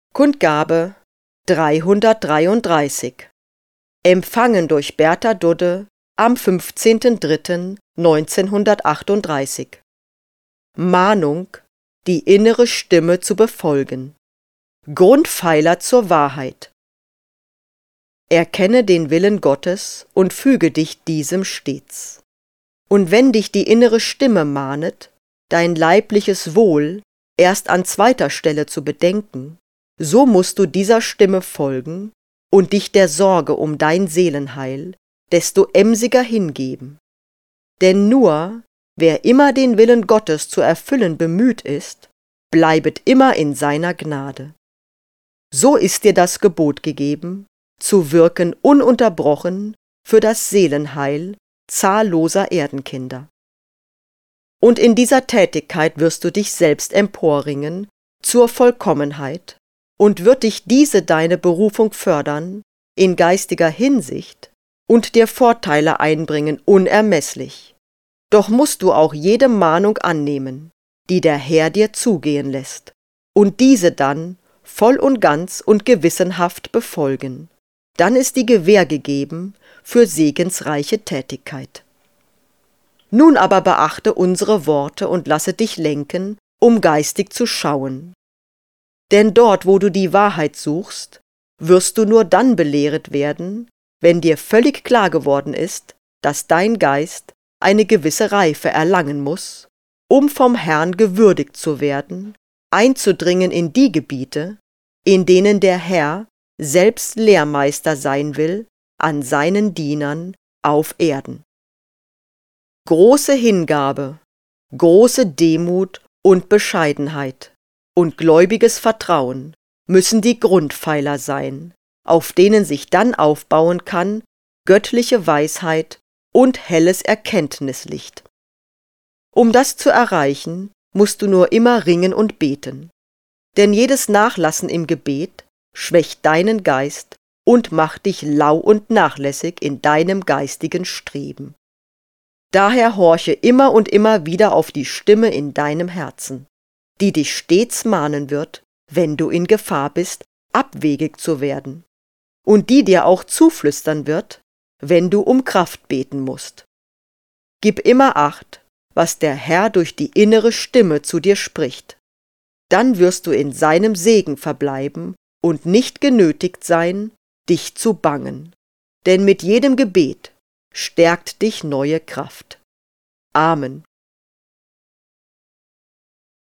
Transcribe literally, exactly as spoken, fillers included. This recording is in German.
Kundgabe dreihundertdreiunddreißig. Empfangen durch Bertha Dudde am fünfzehnten dritten neunzehnhundertachtunddreißig. Mahnung, die innere Stimme zu befolgen. Grundpfeiler zur Wahrheit. Erkenne den Willen Gottes und füge dich diesem stets. Und wenn dich die innere Stimme mahnet, dein leibliches Wohl erst an zweiter Stelle zu bedenken, so musst du dieser Stimme folgen und dich der Sorge um dein Seelenheil desto emsiger hingeben. Denn nur, wer immer den Willen Gottes zu erfüllen bemüht ist, bleibet immer in seiner Gnade. So ist dir das Gebot gegeben, zu wirken ununterbrochen für das Seelenheil zahlloser Erdenkinder. Und in dieser Tätigkeit wirst du dich selbst emporringen zur Vollkommenheit, und wird dich diese deine Berufung fördern in geistiger Hinsicht und dir Vorteile einbringen unermesslich. Doch musst du auch jede Mahnung annehmen, die der Herr dir zugehen lässt, und diese dann voll und ganz und gewissenhaft befolgen. Dann ist die Gewähr gegeben für segensreiche Tätigkeit. Nun aber beachte unsere Worte und lasse dich lenken, um geistig zu schauen. Denn dort, wo du die Wahrheit suchst, wirst du nur dann belehret werden, wenn dir völlig klar geworden ist, dass dein Geist eine gewisse Reife erlangen muss, um vom Herrn gewürdigt zu werden, einzudringen in die Gebiete, in denen der Herr selbst Lehrmeister sein will an seinen Dienern auf Erden. Große Hingabe, große Demut und Bescheidenheit und gläubiges Vertrauen müssen die Grundpfeiler sein, auf denen sich dann aufbauen kann göttliche Weisheit und helles Erkenntnislicht. Um das zu erreichen, musst du nur immer ringen und beten, denn jedes Nachlassen im Gebet schwächt deinen Geist und macht dich lau und nachlässig in deinem geistigen Streben. Daher horche immer und immer wieder auf die Stimme in deinem Herzen, die dich stets mahnen wird, wenn du in Gefahr bist, abwegig zu werden, und die dir auch zuflüstern wird, wenn du um Kraft beten musst. Gib immer Acht, was der Herr durch die innere Stimme zu dir spricht. Dann wirst du in seinem Segen verbleiben und nicht genötigt sein, dich zu bangen. Denn mit jedem Gebet stärkt dich neue Kraft. Amen.